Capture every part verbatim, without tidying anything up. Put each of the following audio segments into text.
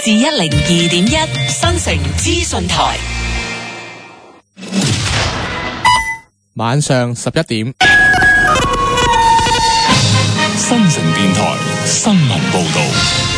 至一零二點一新城資訊台。 晚上十一點， 新城電台新聞報道。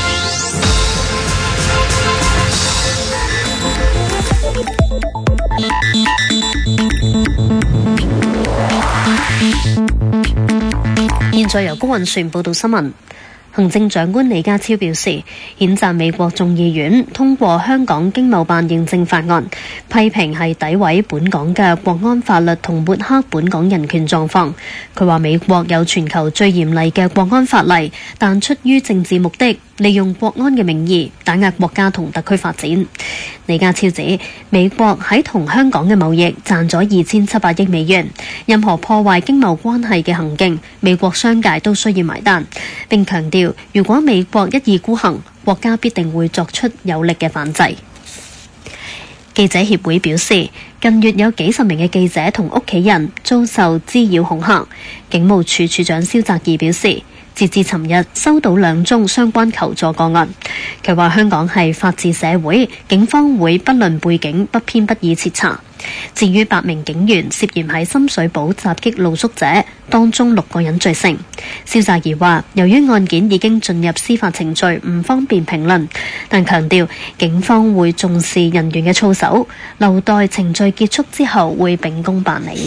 現在由高運船報道新聞。行政長官李家超表示，譴責美國眾議院通過香港經貿辦認證法案，批評係詆毀本港嘅國安法律同抹黑本港人權狀況。佢話美國有全球最嚴厲嘅國安法例，但出於政治目的，利用國安嘅名義打壓國家同特區發展。李家超指，美國喺同香港嘅貿易賺咗二千七百億美元，任何破壞經貿關係嘅行徑，美國商界都需要埋單。並強調，如果美國一意孤行，國家必定會作出有力嘅反制。記者協會表示，近月有幾十名嘅記者同屋企人遭受滋擾恐嚇。警務處處長蕭澤頤表示，截至尋日收到兩宗相關求助個案。佢話香港係法治社會，警方會不論背景不偏不倚徹查。至於八名警員涉嫌喺深水埗襲擊露宿者，當中六個人罪成。蕭澤頤話，由於案件已經進入司法程序，唔方便評論，但強調警方會重視人員嘅操守，留待程序結束之後會秉公辦理。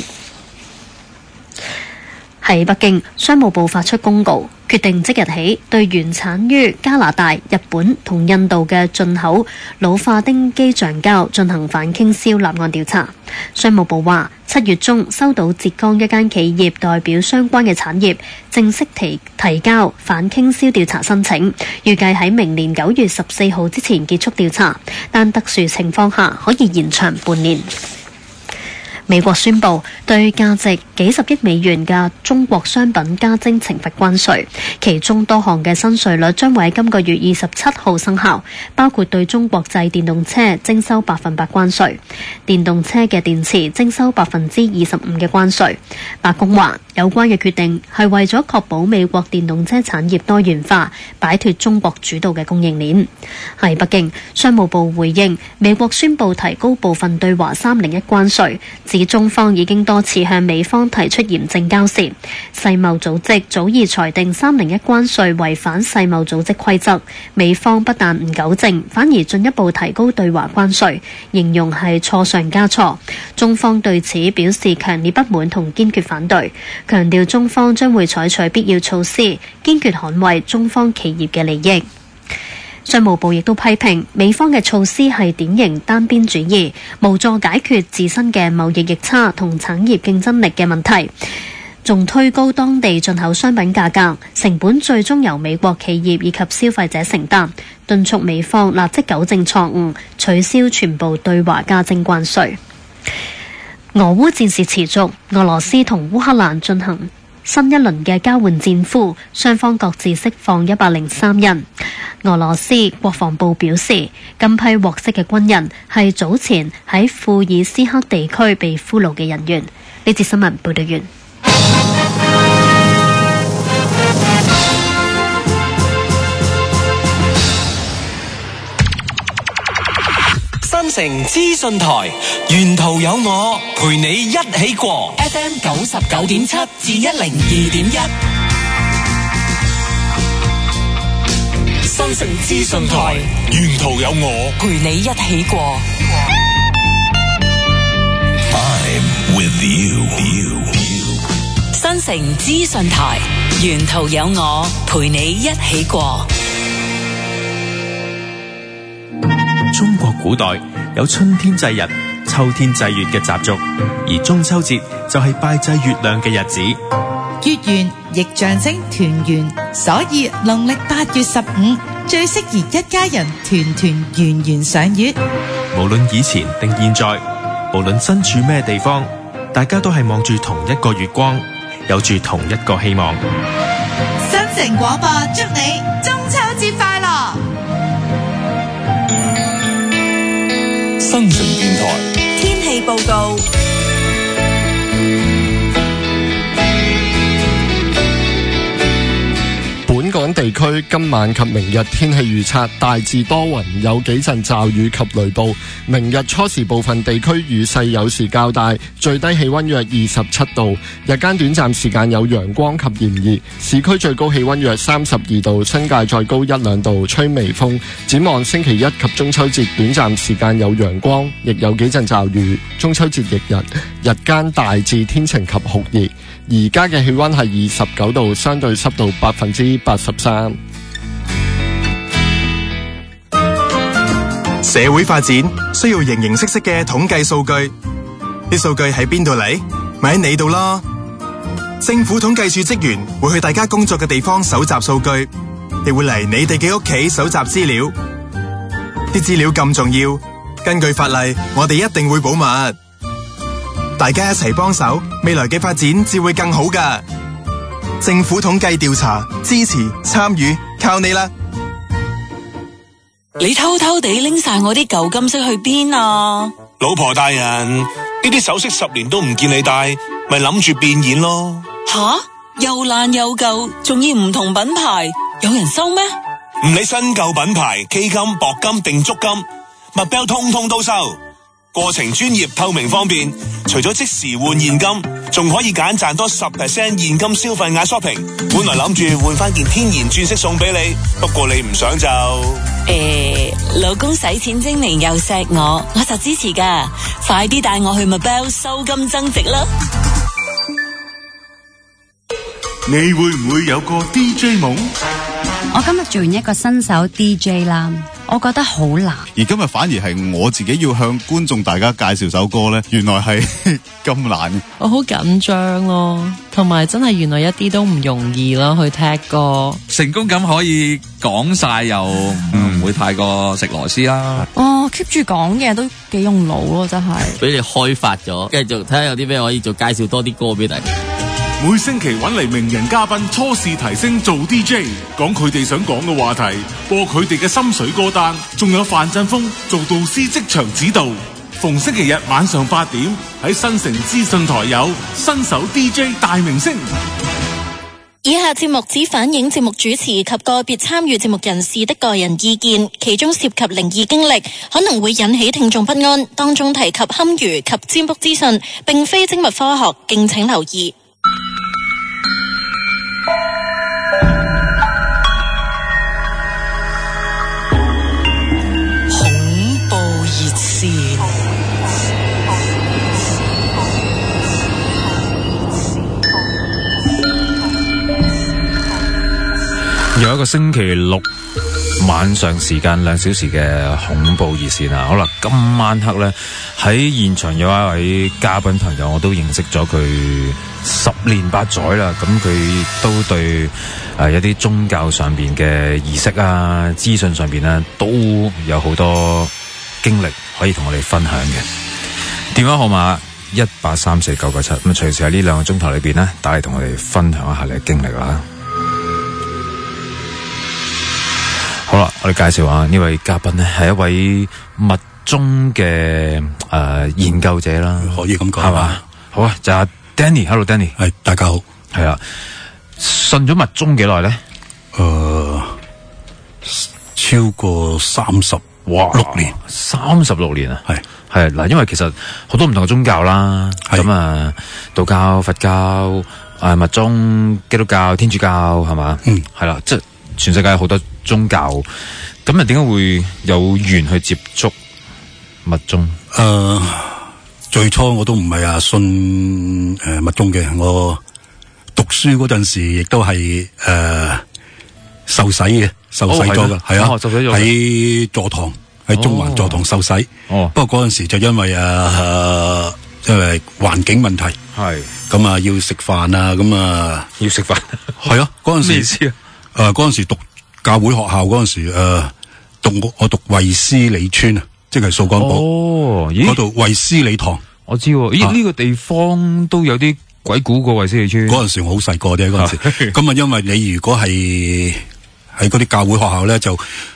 喺北京，商務部發出公告，決定即日起對原產於加拿大、日本同印度嘅進口老化丁基橡膠進行反傾銷立案調查。商務部話，七月中收到浙江一間企業代表相關嘅產業正式提提交反傾銷調查申請，預計喺明年九月十四號之前結束調查，但特殊情況下可以延長半年。美國宣布對價值幾十億美元嘅中國商品加徵懲罰關稅，其中多項嘅新稅率將會喺今個月二十七號生效，包括對中國製電動車徵收百分百關稅，電動車嘅電池徵收百分之二十五嘅關稅。白宮話，有關嘅決定係為咗確保美國電動車產業多元化，擺脫中國主導嘅供應鏈。喺北京，商務部回應美國宣布提高部分對華三零一關稅，指中方已經多次向美方提出嚴正交涉。世貿組織早已裁定三零一關稅違反世貿組織規則，美方不但唔糾正，反而進一步提高對華關稅，形容係錯上加錯。中方對此表示強烈不滿同堅決反對，強調中方將會採取必要措施，堅決捍衛中方企業嘅利益。商務部亦都批評美方嘅措施係典型單邊主義，無助解決自身嘅貿易逆差同產業競爭力嘅問題，仲推高當地進口商品價格，成本最終由美國企業以及消費者承擔，敦促美方立即糾正錯誤，取消全部對華加徵關稅。俄烏戰事持續，俄羅斯同烏克蘭進行新一輪嘅交換戰俘，雙方各自釋放一百零三人。俄羅斯國防部表示，今批獲釋嘅軍人係早前喺庫爾斯克地區被俘虜嘅人員。呢節新聞報道完。 新城資訊台，沿途有我陪你一起過 F M 九十九點七至一零二點一。新城資訊台， 沿途有我陪你一起過。 I'm with you。 新城資訊台，沿途有我陪你一起過。 中國古代有春天祭日、秋天祭月嘅習俗，而中秋節就係拜祭月亮嘅日子。 月圓亦象徵團圓，所以農曆八月十五最適宜一家人團團圓圓賞月。 無論以前定現在，無論身處咩地方，大家都係望住同一個月光，有住同一個希望。 新城廣播祝你中秋節快樂！ 新城電台天氣報告。 本港地區今晚及明日天氣預測大致多雲，有幾陣驟雨及雷暴。明日初時部分地區雨勢有時較大，最低氣溫約二十七度，日間短暫時間有陽光及炎熱，市區最高氣溫約三十二度，新界再高一兩度，吹微風。展望星期一及中秋節短暫時間有陽光，亦有幾陣驟雨。中秋節翌日日間大致天晴及酷熱。而家嘅氣溫係二十九度，相對濕度百分之八十三。 社會發展需要形形色色嘅統計數據，啲數據喺邊度嚟？咪喺你度咯。政府統計處職員會去大家工作嘅地方搜集數據，亦會嚟你哋嘅屋企搜集資料。啲資料咁重要，根據法例，我哋一定會保密。大家一齊幫手，未來嘅發展至會更好㗎。政府統計調查，支持參與，靠你啦！ 你偷偷地拎晒我啲舊金飾去邊啊？ 老婆大人，呢啲首飾十年都唔見你戴，咪諗住變現咯。 吓，又爛又舊，仲要唔同品牌，有人收咩？ 唔理新舊品牌，K 金、鉑金定足金，物標通通都收。過程專業、透明方便，除咗即時換現金，仲可以揀賺多十 percent 現金消費額 shopping。本來諗住換翻件天然鑽飾送俾你，不過你唔想就…… 誒，老公使錢精明又錫我，我就支持噶。快啲帶我去 Mabel 收金增值啦！ 你會唔會有個 D J 夢？ 我今日做完一個新手 D J 啦，我覺得好難。 而今日反而係我自己要向觀眾大家介紹首歌咧，原來係咁難。 我好緊張咯，同埋真係原來一啲都唔容易咯，去踢歌。 成功咁可以講晒又唔會太過食螺絲啦。 哦 keep 住講嘢都幾用腦咯，真係。 俾你開發咗，繼續睇下有啲咩可以做，介紹多啲歌俾大家。 每星期揾嚟名人嘉賓初試提升做 D J， 講佢哋想講嘅話題，播佢哋嘅心水歌單，仲有范振鋒做導師即場指導。逢星期日晚上八點喺新城資訊台有新手 D J 大明星。 以下節目只反映節目主持及個別參與節目人士的個人意見，其中涉及靈異經歷，可能會引起聽眾不安。當中提及堪輿及占卜資訊，並非精密科學，敬請留意。 恐怖熱線， 有一個星期六晚上時間兩小時嘅恐怖熱線啊！好啦，今晚黑咧喺現場有一位嘉賓朋友，我都認識咗佢十年八載啦。咁佢都對誒、呃、一啲宗教上邊嘅儀式啊、資訊上邊咧都有好多經歷可以同我哋分享嘅。電話號碼一八三四九九七，咁隨時喺呢兩個鐘頭裏邊咧打嚟同我哋分享一下你嘅經歷啦。好啦，我哋介紹下呢位嘉賓咧，係一位密宗嘅誒、呃、研究者啦， 可以咁講係嘛？好啊，就阿 Danny，Hello Danny， 係大家好， 係啊，信咗密宗幾耐咧？ 誒、呃，超過三十六年， 三十六年啊， 係係嗱，因為其實好多唔同嘅宗教啦，咁啊，道教、佛教、誒密宗、基督教、天主教係嘛？嗯，係啦，即係全世界好多宗教，咁啊點解會有緣去接觸密宗？ 誒、呃，最初我都唔係啊信誒、呃、密宗嘅，我讀書嗰陣時亦都係誒受洗嘅，受洗咗噶，係、哦、啊，喺座堂喺中環座堂受洗。哦，不過嗰陣時就因為誒、呃、因為環境問題，係咁啊要食飯啊，咁啊要食飯， 係啊嗰陣時咩意思啊？誒嗰陣時讀教會學校嗰陣時，誒、呃、讀我讀衛斯理村啊，即係掃桿埔哦，嗰度衛斯理堂， 我知喎。咦？呢、啊這個地方都有啲鬼故過衛斯理村。 嗰陣時我好細個啫，嗰陣時。咁啊，因為你如果係喺嗰啲教會學校咧，就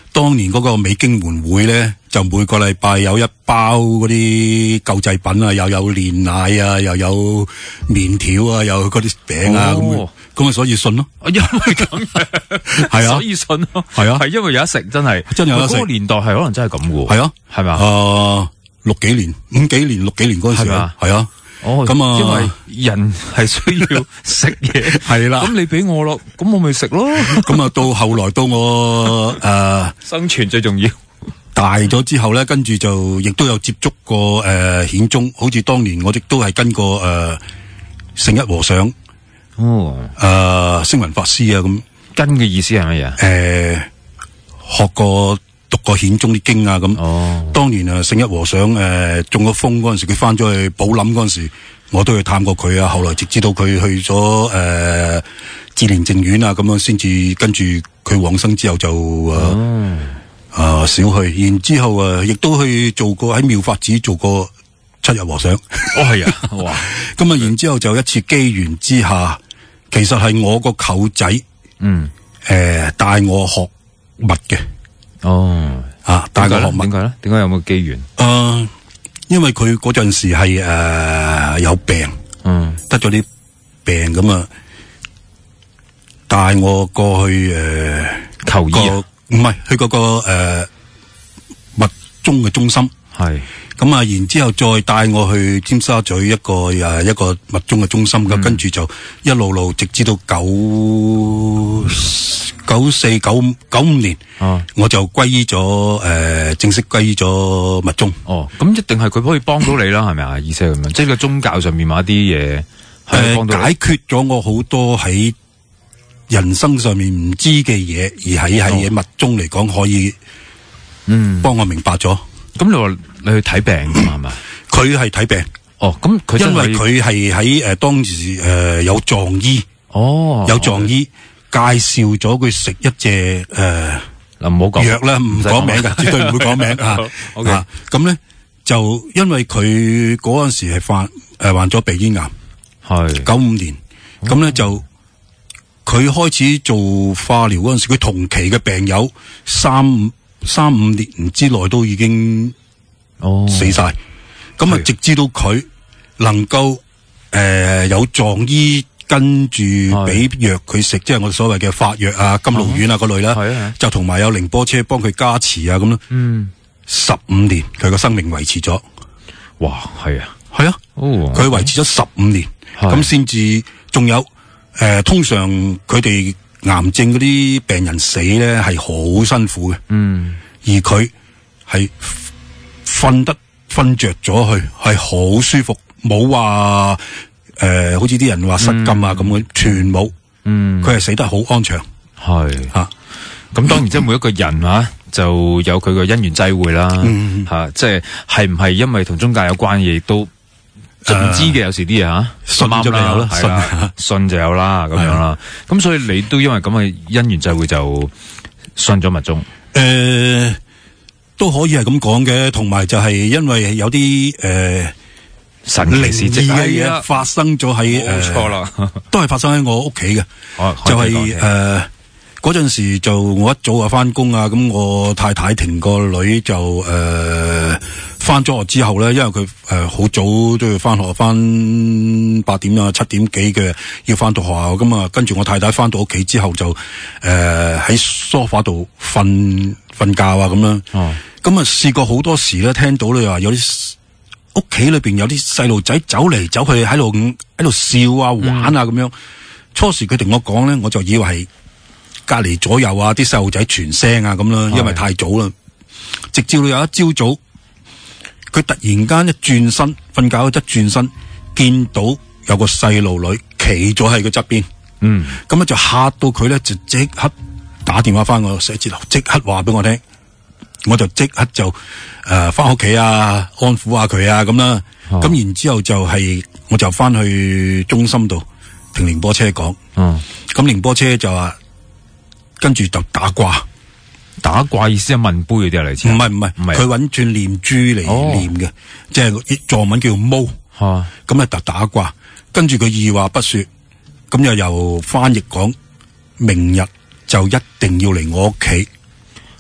當年嗰個美經門會咧，就每個禮拜有一包嗰啲救濟品啊，又有煉奶啊，又有麵條啊，又有嗰啲餅啊，咁、哦，咁啊，所以信咯。 因為咁係啊， 所以信咯。 係啊， 係因為有得食，真係真有得食。 嗰個年代係可能真係咁嘅。 係啊， 係嘛？ 誒，六幾年、五幾年、六幾年嗰陣時啊，係啊。 哦， 咁啊， 因為人係需要食嘢， 係啦。 咁你俾我咯，咁我咪食咯。 咁啊，到後來到我誒生存最重要。 大咗之後咧，跟住就亦都有接觸過誒顯宗，好似當年我亦都係跟過誒聖一和尚， 哦， 誒星雲法師啊咁。 跟嘅意思係乜嘢？ 誒，學過。讀過顯宗啲經啊咁，哦、當年啊聖一和尚誒、呃、中咗風嗰陣時，佢翻咗去寶林嗰陣時，我都去探過佢啊。後來直至到佢去咗誒志蓮淨苑啊咁樣，先至跟住佢往生之後就誒誒少去。然之後啊，亦都去做過喺妙法寺做過七日和尚。 哦係啊，哇！ 咁啊，然之後就一次機緣之下，其實係我個舅仔，嗯，誒、呃、帶我學密嘅。 哦， 啊，帶我學密， 點解咧？點解有冇機緣？ 誒、呃，因為佢嗰陣時係誒、呃、有病，嗯，得咗啲病咁啊，帶我過去誒、呃、 求醫， 唔係去嗰、那個誒密宗嘅中心，係咁啊，然之後再帶我去尖沙咀一個誒一個密宗嘅中心咁，嗯、跟住就一路路直至到九。九四九九五年，啊、我就歸依咗誒、呃，正式歸依咗密宗。 哦，咁一定係佢可以幫到你啦，係咪啊？意思係咁樣，即係個宗教上面某一啲嘢， 誒，解決咗我好多喺人生上面唔知嘅嘢，而喺喺密宗嚟講可以，嗯，幫我明白咗。 咁、嗯、你話你去睇病噶嘛？係咪？ 佢係睇病。 哦，咁佢因為佢係喺誒當時誒、呃、有藏醫。 哦， 有藏醫。介紹咗佢食一隻誒， 嗱唔好講藥啦，唔講名嘅，絕對唔會講名啊。 OK， 咁咧就因為佢嗰陣時係患誒患咗鼻咽癌，係九五年，咁咧就佢開始做化療嗰陣時，佢同期嘅病友三三五年之內都已經哦死晒，咁啊直至到佢能夠誒有藏醫。跟住俾藥佢食，即係我哋所謂嘅法藥啊、金露丸啊嗰類啦，啊、就同埋有寧波車幫佢加持啊咁咯。嗯，十五年佢個生命維持咗。 哇，係啊， 係啊，佢維、哦、持咗十五年，咁先至仲有誒、呃。通常佢哋癌症嗰啲病人死咧係好辛苦嘅，嗯，而佢係瞓得瞓着咗去，係好舒服，冇話。誒、呃，好似啲人話失禁啊咁嘅，嗯、全冇。嗯，佢係死得好安詳。 係吓，咁當然即係每一個人啊，就有佢個因緣際會啦。吓、嗯啊，即係係唔係因為同宗教有關嘅，亦都就唔知嘅。有時啲嘢吓， 信咗就有啦， 信信就有啦，咁樣啦。咁所以你都因為咁嘅因緣際會就信咗密宗。誒、 呃，都可以係咁講嘅，同埋就係因為有啲誒。呃神奇事蹟嘅嘢發生咗喺冇錯啦， 都係發生喺我屋企嘅，就係誒嗰陣時就我一早啊翻工啊，咁我太太停個女就誒翻咗學之後咧，因為佢誒好早都要翻學，翻八點啊七點幾嘅要翻到學校，咁啊跟住我太太翻到屋企之後就誒喺梳化度瞓瞓覺啊咁樣，咁啊試過好多時咧，聽到你話有啲。屋企裏邊有啲細路仔走嚟走去喺度喺度笑啊玩啊咁樣，嗯、初時佢同我講咧，我就以為係隔籬左右啊啲細路仔傳聲啊咁啦，因為太早啦。直至到有一朝早，佢突然間一轉身，瞓覺一轉身，見到有個細路女企咗喺佢側邊，嗯，咁咧就嚇到佢咧，就即刻打電話翻我寫字樓，即刻話俾我聽。我就即刻就誒翻屋企啊，安撫下佢啊咁啦。咁、哦、然之後就係、是、我就翻去中心度停寧波車講。嗯，咁寧波車就話跟住就打卦。 打卦意思係問杯嗰啲嚟先？ 唔係唔係，佢揾串念珠嚟念嘅，哦、即係藏文叫做毛。吓，咁啊就打卦，跟住佢二話不說，咁又由翻譯講，明日就一定要嚟我屋企。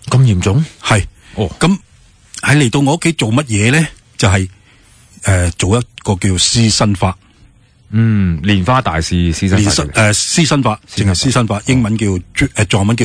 咁嚴重？ 係。 哦。 咁喺嚟到我屋企做乜嘢咧？就係、是、誒、呃、做一個叫施身法。 嗯，蓮花大士施身法。 誒施身法，淨係施身法，英文叫誒藏文叫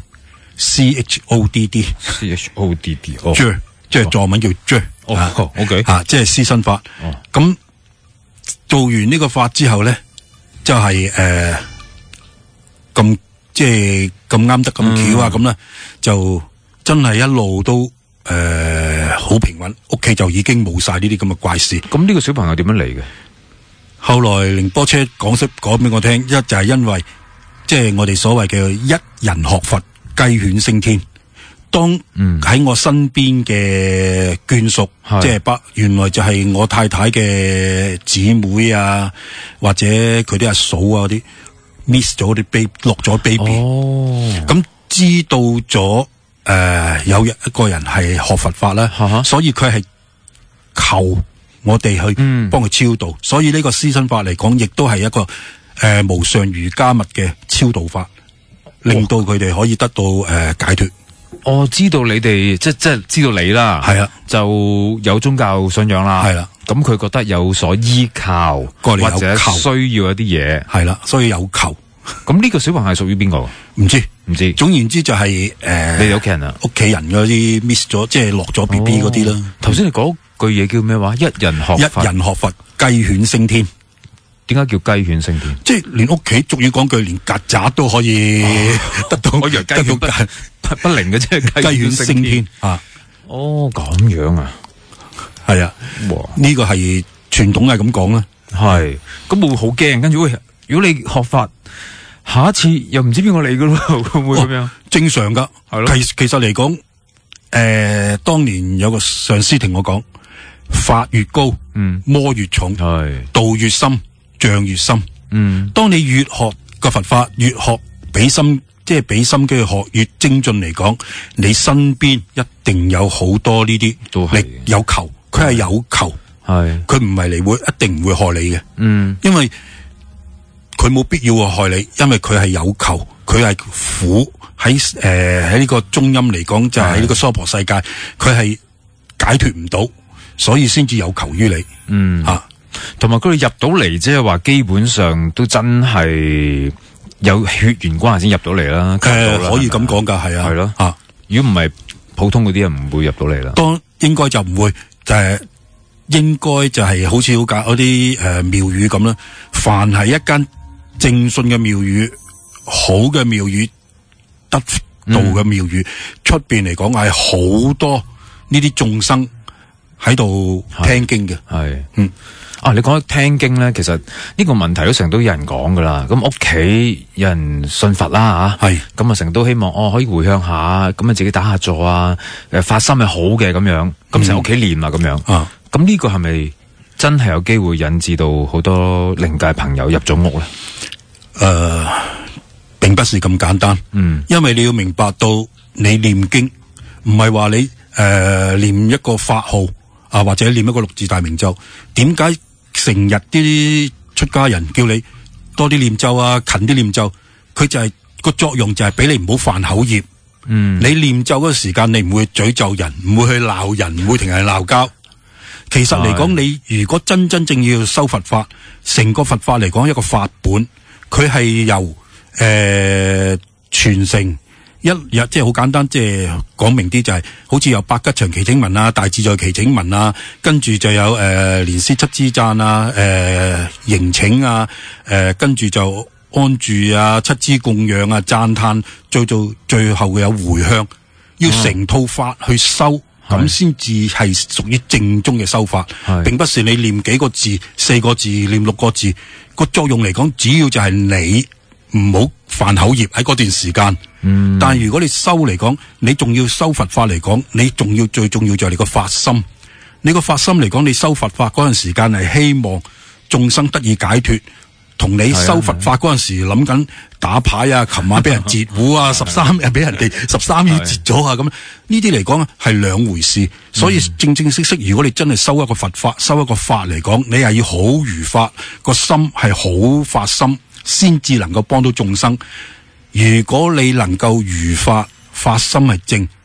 J，C H O D D，C H O D D，J， 即係藏文叫 J。 哦 ，OK， 吓，即係施身法。咁做完呢個法之後咧，就係誒咁即係咁啱得咁巧啊，咁咧就真係一路都誒好平穩，屋企就已經冇晒呢啲咁嘅怪事。 咁呢個小朋友點樣嚟嘅？ 後來寧波車講識講俾我聽，一就係因為即係我哋所謂嘅一人學佛，雞犬升天。當喺我身邊嘅眷屬，即係不原來就係我太太嘅姊妹啊，或者佢啲阿嫂啊嗰啲 miss 咗啲 baby 落咗 baby，咁知道咗誒有一個人係學佛法啦，所以佢係求我哋去幫佢超度，所以呢個施身法嚟講，亦都係一個誒無上瑜伽密嘅超度法，令到佢哋可以得到誒解脫。 我知道你哋即即係知道你啦， 係啊， 就有宗教信仰啦， 係啦。 咁佢覺得有所依靠，或者需要一啲嘢， 係啦，所以有求。 咁呢個小朋友係屬於邊個？ 唔知唔知。 總言之就係、是、誒，呃、 你哋屋企人啊， 屋企人嗰啲 miss 咗，即係落咗 B B 嗰啲啦。 頭先你講句嘢叫咩話？一人學佛， 一人學佛，雞犬升天。 點解叫雞犬升天？ 即係連屋企俗語講句，連曱甴都可以得到。 我以為雞犬不不不靈嘅啫，雞犬升天啊！哦，咁樣啊， 係啊，哇！呢個係傳統係咁講啦。 係，咁會唔會好驚？跟住喂，如果你學法，下一次又唔知邊個嚟噶咯？會唔會咁樣？ 正常噶，係咯。其其實嚟講，誒，當年有個上師同我講，法越高，嗯，魔越重，係道越深。障越深，嗯，當你越學個佛法，越學俾心，即係俾心機去學，越精進嚟講，你身邊一定有好多呢啲，你有求，佢係有求，係，佢唔係嚟會，一定唔會害你嘅，嗯，因為佢冇必要去害你，因為佢係有求，佢係苦喺誒喺呢個中陰嚟講，就係喺呢個娑婆世界，佢係解脫唔到，所以先至有求於你，嗯，吓、啊。 同埋佢哋入到嚟，即係話基本上都真係有血緣關係先入到嚟啦。誒、 呃，可以咁講噶，係啊， 係咯。啊，如果唔係普通嗰啲人唔會入到嚟啦。 當應該就唔會，就係、是、應該就係好似好假嗰啲誒廟宇咁啦。凡係一間正信嘅廟宇、好嘅廟宇、得道嘅廟宇，出邊嚟講係好多呢啲眾生喺度聽經嘅。係，嗯。 啊！你講聽經咧，其實呢個問題都成日都有人講噶啦。咁屋企有人信佛啦吓，係咁啊，成日都希望哦可以回向下，咁啊自己打下坐啊，誒發心係好嘅咁樣，咁成屋企念啊咁樣。啊，咁呢個係咪真係有機會引致到好多靈界朋友入咗屋咧？ 誒、呃，並不是咁簡單。嗯，因為你要明白到你念經唔係話你誒、呃、念一個法號啊，或者念一個六字大明咒，點解？成日啲出家人叫你多啲念咒啊，勤啲念咒，佢就係、是、個作用就係俾你唔好犯口業。嗯，你念咒嗰個時間，你唔會詛咒人，唔會去鬧人，唔會停係鬧交。其實嚟講，你如果真真正要修佛法，成個佛法嚟講一個法本，佢係由誒傳承。一日即係好簡單，即係講明啲就係、是，好似有百吉祥祈請文啊，大自在祈請文啊，跟住就有誒蓮師七支讚啊，誒、呃、迎請啊，誒、呃、跟住就安住啊，七支供養啊，讚歎，最到最後有回向，要成套法去修，咁先至係屬於正宗嘅修法，並不是你念幾個字、四個字、念六個字，個作用嚟講，只要就係你。唔好犯口業喺嗰段時間，嗯，但係如果你修嚟講，你仲要修佛法嚟講，你仲要最重要就係你個發心。你個發心嚟講，你修佛法嗰陣時間係希望眾生得以解脫，同你修佛法嗰陣時諗緊打牌啊，琴晚俾人截胡啊，十三日俾人哋十三億截咗啊，咁呢啲嚟講係兩回事。所以正正式式，如果你真係修一個佛法，修一個法嚟講，你係要好如法，個心係好發心。先至能夠幫到眾生。如果你能夠如法發心係正，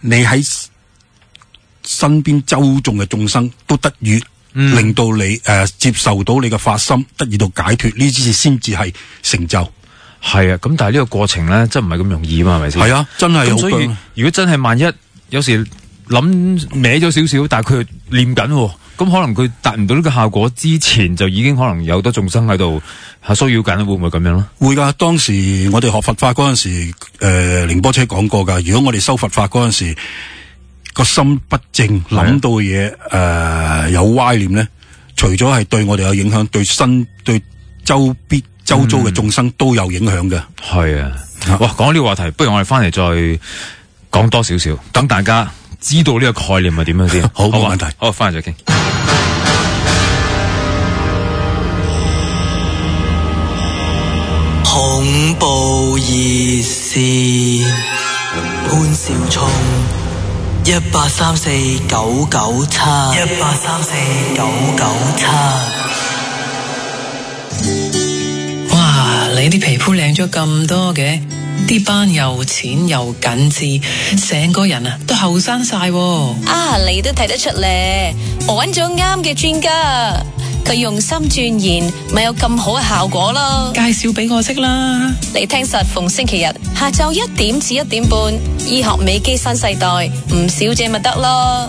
你喺身邊周眾嘅眾生都得越、嗯、令到你誒、呃、接受到你嘅發心得以到解脫，呢啲先至係成就。 係啊，咁但係呢個過程咧，真唔係咁容易啊嘛，係咪先？ 係啊，真係好。 所以如果真係萬一有時諗歪咗少少，但係佢念緊，咁可能佢達唔到呢個效果之前，就已經可能有好多眾生喺度係騷擾緊，會唔會咁樣咧？會噶，當時我哋學佛法嗰陣時，誒、呃，寧波車講過噶。如果我哋修佛法嗰陣時，個心不正，諗到嘅嘢誒有歪念咧，除咗係對我哋有影響，對身對周邊。周遭嘅眾生都有影響嘅。 係、嗯、啊，哇！講呢個話題，不如我哋翻嚟再講多少少，等大家知道呢個概念係點樣先。好，冇問題。好，翻嚟再傾。 恐怖熱線潘少聰一八三四九九七一八三四九九七。 你啲皮膚靚咗咁多嘅，啲斑又淺又緊緻，成個人啊都後生晒。 啊，你都睇得出咧，我揾咗啱嘅專家，佢用心鑽研，咪有咁好嘅效果咯。 介紹俾我識啦。 你聽實逢星期日下晝一點至一點半，醫學美肌新世代，吳小姐咪得咯。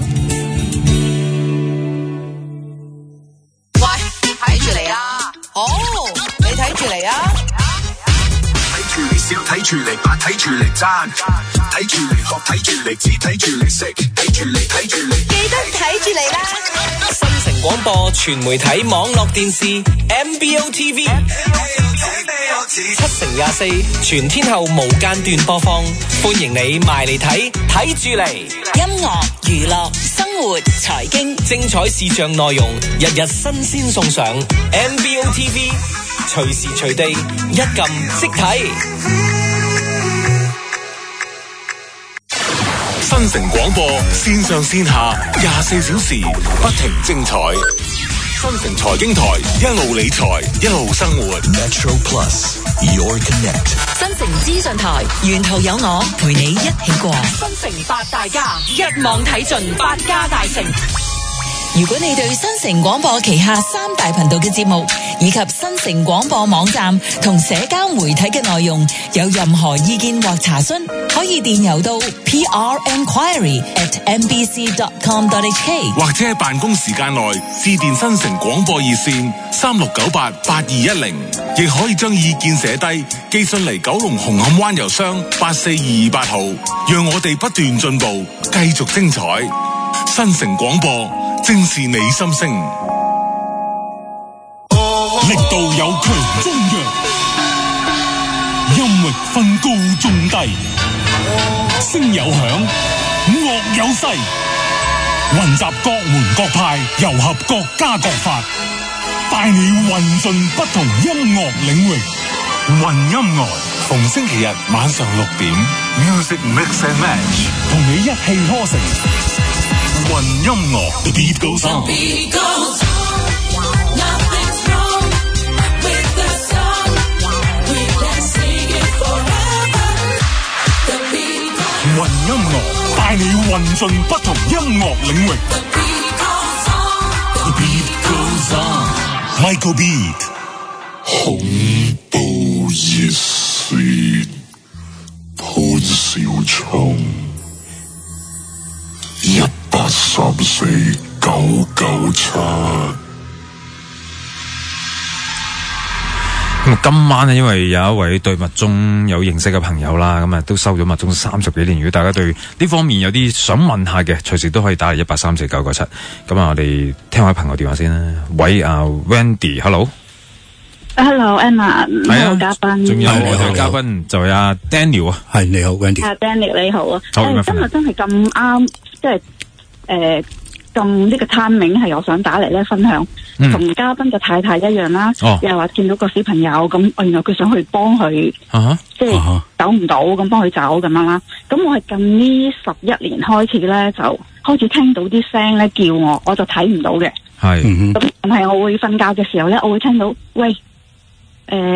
喂，睇住嚟啊！好，你睇住嚟啊！ 睇住嚟笑，睇住嚟拍，睇住嚟爭，睇住嚟學，睇住嚟知，睇住嚟食，睇住嚟睇住嚟， 記得睇住嚟啦！ 新城廣播全媒體網絡電視 M B O T V 七乘廿四全天候無間斷播放，歡迎你埋嚟睇，睇住嚟。 音樂、娛樂、生活、財經， 精彩視像內容，日日新鮮送上 M B O T V。隨時隨地一撳即睇， 新城廣播線上線下廿四小時不停精彩。新城財經台一路理財一路生活。 Metro Plus Your Connect。 新城資訊台沿途有我陪你一起過。 新城八大家一網睇盡八家大城。 如果你對新城廣播旗下三大頻道嘅節目以及新城廣播網站同社交媒體嘅內容有任何意見或查詢，可以電郵到 p r enquiry at m b c dot com dot h k， 或者喺辦公時間內致電新城廣播熱線三六九八八二一零，亦可以將意見寫低寄信嚟九龍紅磡灣郵箱八四二二八號，讓我哋不斷進步，繼續精彩。新城廣播，正是你心聲。 力度有強中弱，音域分高中低，聲有響，樂有勢，混雜各門各派，糅合各家各法，帶你混進不同音樂領域。 混音樂逢星期日晚上六點 ，Music Mix and Match， 同你一氣呵成。 混音樂 The beat goes on。 混音樂帶你混進不同音樂領域。The beat goes on。Michael Beat。 恐怖熱線，潘少聰。一八三四九九七。 咁今晚呢，因為有一位對密宗有認識嘅朋友啦，咁啊都收咗密宗三十幾年。如果大家對呢方面有啲想問下嘅，隨時都可以打嚟一八三四九九七。咁啊，我哋聽下朋友電話先啦。喂，啊 Wendy，Hello。Hello，Emma，你好嘉賓。 仲有我哋嘅嘉賓就係阿 Daniel 啊， 係你好 Wendy。 阿 Daniel 你好啊。 好， 誒，今日真係咁啱，即係誒。咁呢個 timing 係我想打嚟咧分享，同、嗯、嘉賓嘅太太一樣啦，哦、又話見到個小朋友咁，原來佢想去幫佢，啊、即係、啊、走唔到咁幫佢走咁樣啦。咁我係近呢十一年開始咧，就開始聽到啲聲咧叫我，我就睇唔到嘅。係，咁但係我會瞓覺嘅時候咧，我會聽到喂，誒、呃，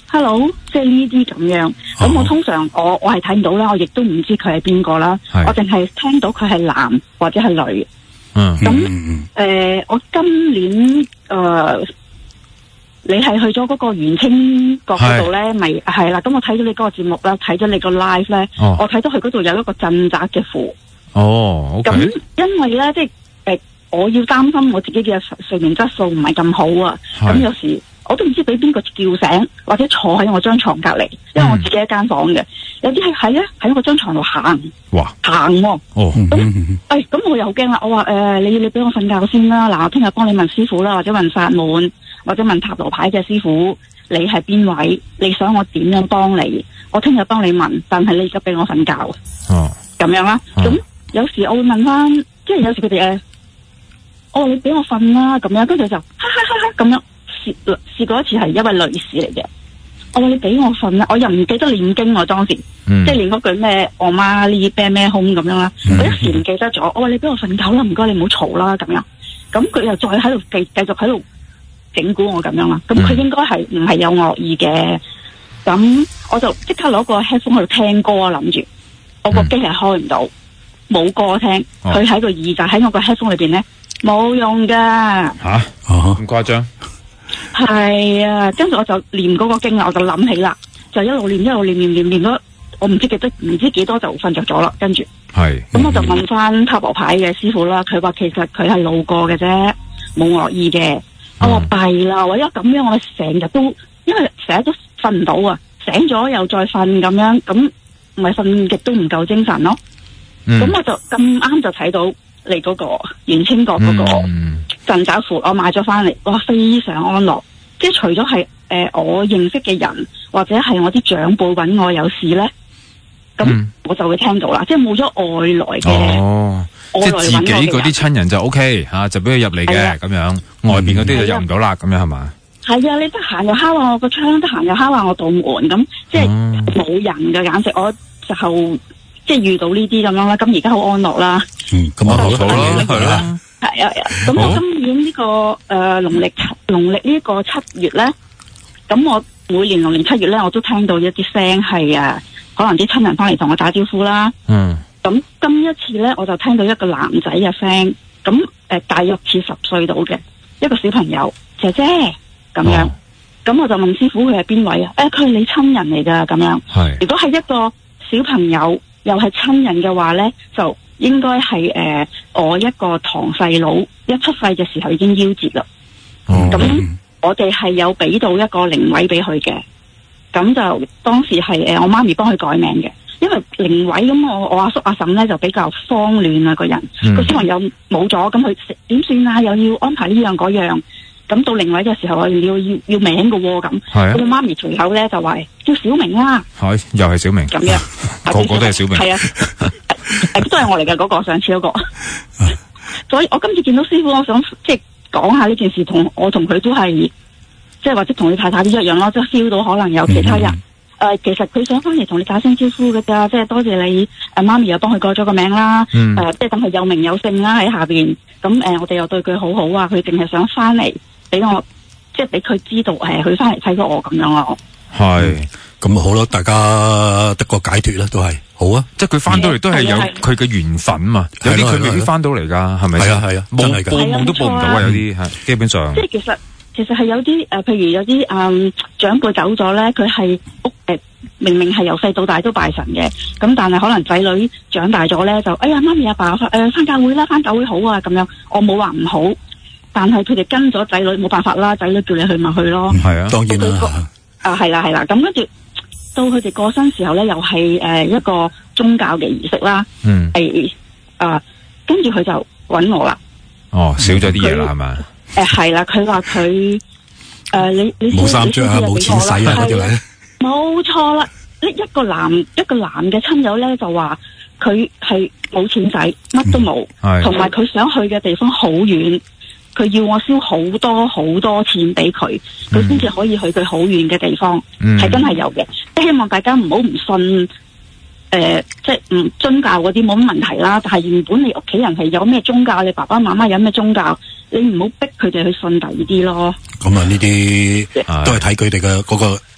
hello，即係呢啲咁樣。咁我通常我我係睇唔到啦，我亦都唔知佢係邊個啦。我淨係聽到佢係男或者係女。 嗯。 咁誒、呃，我今年誒、呃，你係去咗嗰個元清閣嗰度咧，咪係啦。咁我睇咗你嗰個節目啦，睇咗你個 live 咧， 哦、 我睇到佢嗰度有一個鎮宅嘅符。 哦，咁、okay? 因為咧，即係誒、呃，我要擔心我自己嘅睡眠質素唔係咁好啊。咁有時。我都唔知俾邊個叫醒，或者坐喺我張床隔離，因為我自己一間房嘅。有啲係喺咧喺我張床度行， 哇， 行喎、啊。 哦， 咁，誒、哎，咁我又好驚啦。我話誒、呃，你你俾我瞓覺先啦。嗱，我聽日幫你問師傅啦，或者問薩滿，或者問塔羅牌嘅師傅，你係邊位？你想我點樣幫你？我聽日幫你問，但係你而家俾我瞓覺。 哦， 咁樣啦。咁、哦、有時我會問翻，即係有時佢哋誒，我話你俾我瞓啦，咁樣，跟住就哈哈哈哈咁樣。試試過一次係一位女士嚟嘅，我話你俾我瞓啦，我又唔記得念經我當時，嗯、即係念嗰句咩我媽呢啤咩空咁樣啦，嗯、我一時唔記得咗，我話你俾我瞓覺啦，唔該你唔好嘈啦咁樣，咁佢又再喺度繼繼續喺度整蠱我咁樣啦，咁佢應該係唔係有惡意嘅，咁我就即刻攞個 headphone 去度聽歌啊，諗住我個機係開唔到，冇歌聽，佢喺個耳仔喺我個 headphone 裏邊咧冇用噶吓，咁誇張。 係啊，跟住我就念嗰個經啦，我就諗起啦，就一路念一路念念念念咗，我唔知幾多唔知幾多就瞓着咗啦。跟住係，咁我就問翻塔羅牌嘅師傅啦，佢話其實佢係路過嘅啫，冇惡意嘅。嗯、我話弊啦，或者咁樣我成日都，因為成日都瞓唔到啊，醒咗又再瞓咁樣，咁唔係瞓極都唔夠精神咯。咁、嗯、我就咁啱就睇到你嗰個元清閣嗰個。嗯鎮宅符我買咗翻嚟，哇，非常安樂。即係除咗係誒我認識嘅人或者係我啲長輩揾我有事咧，咁我就會聽到啦。嗯、即係冇咗外來嘅， 哦，即係自己嗰啲親人就 O K 吓，就俾佢入嚟嘅咁樣，外邊嗰啲就入唔到啦，咁樣係嘛？ 係啊，你得閒又敲下我個窗，得閒又敲下我道門，咁即係冇人嘅，簡直我就即係遇到呢啲咁樣啦。咁而家好安樂啦。 嗯，咁啊好啦，係啦。 係啊，咁我今年呢、這個誒農曆農曆呢個七月咧，咁我每年農曆七月咧，我都聽到一啲聲係啊，可能啲親人翻嚟同我打招呼啦。嗯。咁今一次咧，我就聽到一個男仔嘅聲，咁誒、呃、大約似十歲到嘅一個小朋友姐姐咁樣，咁、哦、我就問師傅佢係邊位啊？誒，佢係你親人嚟噶咁樣。係。如果係一個小朋友又係親人嘅話咧，就。應該係誒、呃，我一個堂細佬一出世嘅時候已經夭折啦。咁、哦、我哋係有俾到一個靈位俾佢嘅，咁就當時係誒、呃、我媽咪幫佢改名嘅，因為靈位咁我我阿叔阿嬸咧就比較慌亂啊個人，個、嗯、小朋友冇咗，咁佢點算啊？又要安排呢樣嗰樣，咁到靈位嘅時候我要要要名嘅喎，咁咁我媽咪隨口咧就話叫小明啦， 係又係小明，咁樣個個都係小明，係啊。誒，都係我嚟嘅嗰個，上次嗰個，所以我今次見到師傅，我想即係講下呢件事，同我同佢都係，即係或者同你太太都一樣咯，即係 feel 到可能有其他人，誒、嗯呃，其實佢想翻嚟同你打聲招呼嘅咋，即係多謝你，誒，媽咪又幫佢改咗個名啦，誒、嗯呃，即係等佢有名有姓啦喺下邊，咁誒、呃，我哋又對佢好好啊，佢淨係想翻嚟俾我，即係俾佢知道，誒，佢翻嚟睇咗我咁樣咯。係。 咁好咯，大家得個解脫啦，都係好啊！ 即係佢翻到嚟都係有佢嘅緣分嘛，有啲佢未必翻到嚟噶，係咪先？係啊係啊，報報夢都報唔到啊！有啲係基本上。即係其實其實係有啲誒、呃，譬如有啲誒、嗯、長輩走咗咧，佢係屋誒明明係由細到大都拜神嘅，咁但係可能仔女長大咗咧，就哎呀媽咪阿爸誒翻教會啦，翻教會好啊咁樣。我冇話唔好，但係佢哋跟咗仔女冇辦法啦，仔女叫你去咪去咯。 係啊，當然啦。 啊係啦係啦，咁跟住。到佢哋過身時候咧，又係誒、呃、一個宗教嘅儀式啦。嗯，係啊，跟住佢就揾我啦。 哦，少咗啲嘢啦，係咪？ 誒，係啦，佢話佢誒，你你冇衫着啊，冇錢使啊，嗰啲咧。 冇錯啦，呢一個男一個男嘅親友咧就話佢係冇錢使，乜都冇，同埋佢想去嘅地方好遠。佢要我燒好多好多錢俾佢，佢先至可以去佢好遠嘅地方，係、嗯、真係有嘅。即係希望大家唔好唔信，誒、呃，即係唔宗教嗰啲冇乜問題啦。但係原本你屋企人係有咩宗教，你爸爸媽媽有咩宗教，你唔好逼佢哋去信第二啲咯。 咁啊，呢啲都係睇佢哋嘅嗰個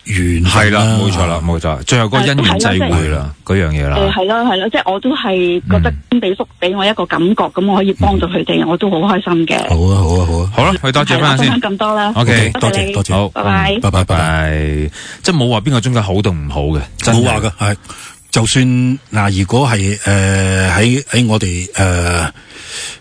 緣係啦， 分啦， 冇錯啦，冇錯，最後嗰個因緣際會啦，嗰樣嘢啦。 誒係咯係咯，即係我都係覺得天地叔俾我一個感覺，咁我可以幫到佢哋，我都好開心嘅。 好啊好啊好啊， 好啦，去多謝翻先。 分享咁多啦。 OK， 多謝多謝， 好， 拜拜， 拜拜拜拜。即係冇話邊個中間好定唔好嘅， 冇話噶係。就算嗱，如果係誒喺喺我哋誒